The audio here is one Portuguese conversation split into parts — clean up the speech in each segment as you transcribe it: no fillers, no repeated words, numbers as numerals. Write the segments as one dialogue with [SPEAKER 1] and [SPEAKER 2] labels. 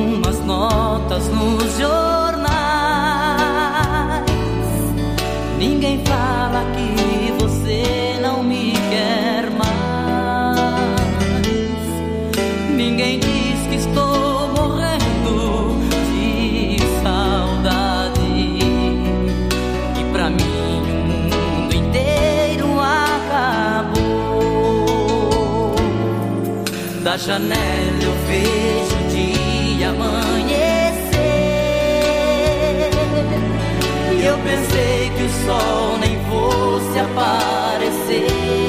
[SPEAKER 1] umas notas nos jornais. Ninguém fala que você não me quer mais. Ninguém diz que estou morrendo de saudade. E pra mim o mundo inteiro acabou. Da janela eu vejo o dia amanhecer. E eu pensei que o sol nem fosse aparecer.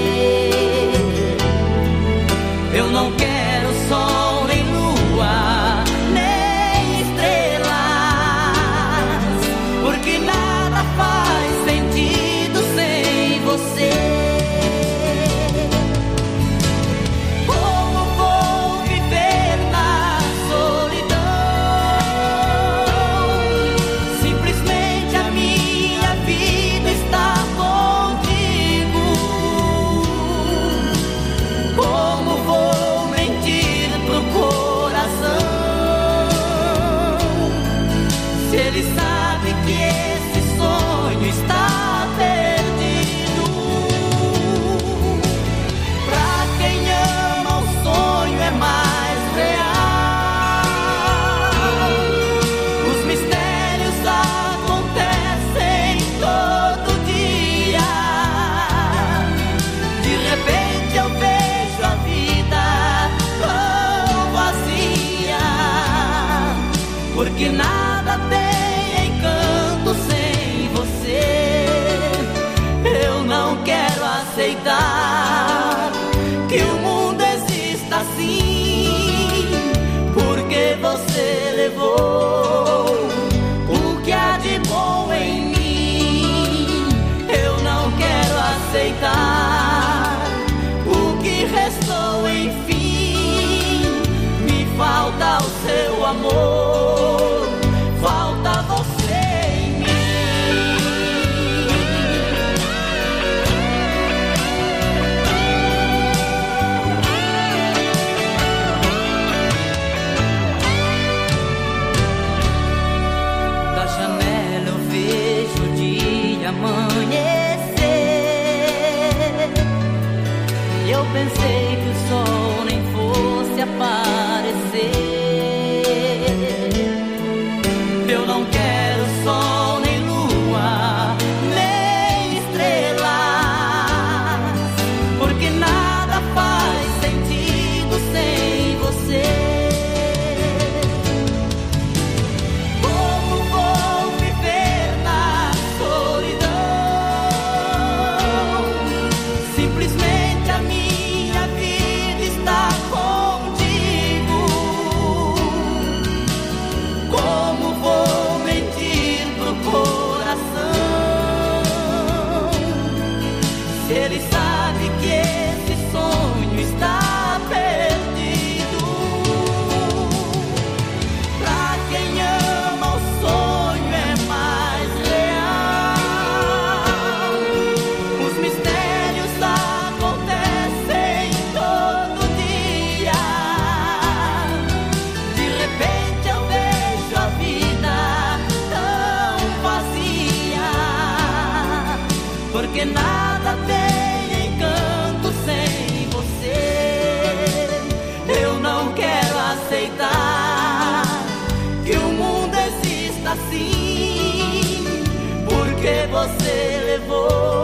[SPEAKER 1] Eu não quero sol, nem lua, nem estrelas, porque nada faz sentido sem você. Como vou viver na solidão? Simplesmente a minha vida está contigo. Como vou mentir pro coração, se ele sabe que esse sonho está perdido? Pra quem ama, o sonho é mais real. Os mistérios acontecem todo dia. De repente eu vejo a vida tão vazia, porque nada tem encanto sem você. Eu não quero aceitar que o mundo exista assim, porque você levou o que há de bom em mim. Eu não quero aceitar o que restou, enfim. Me falta o seu amor, falta você em mim. Da janela eu vejo o dia amanhecer. E eu pensei que o sol nem fosse aparecer. Eu não quero sol, nem lua, nem estrelas, porque nada faz sentido sem você. Como vou viver na solidão? Simplesmente a minha vida está contigo. Como vou mentir pro coração, se ele sabe que esse sonho está perdido? Pra quem ama, o sonho é mais real. Os mistérios acontecem todo dia. De repente eu vejo a vida tão vazia, porque nada tem encanto sem você. Eu não quero aceitar que o mundo exista assim, porque você levou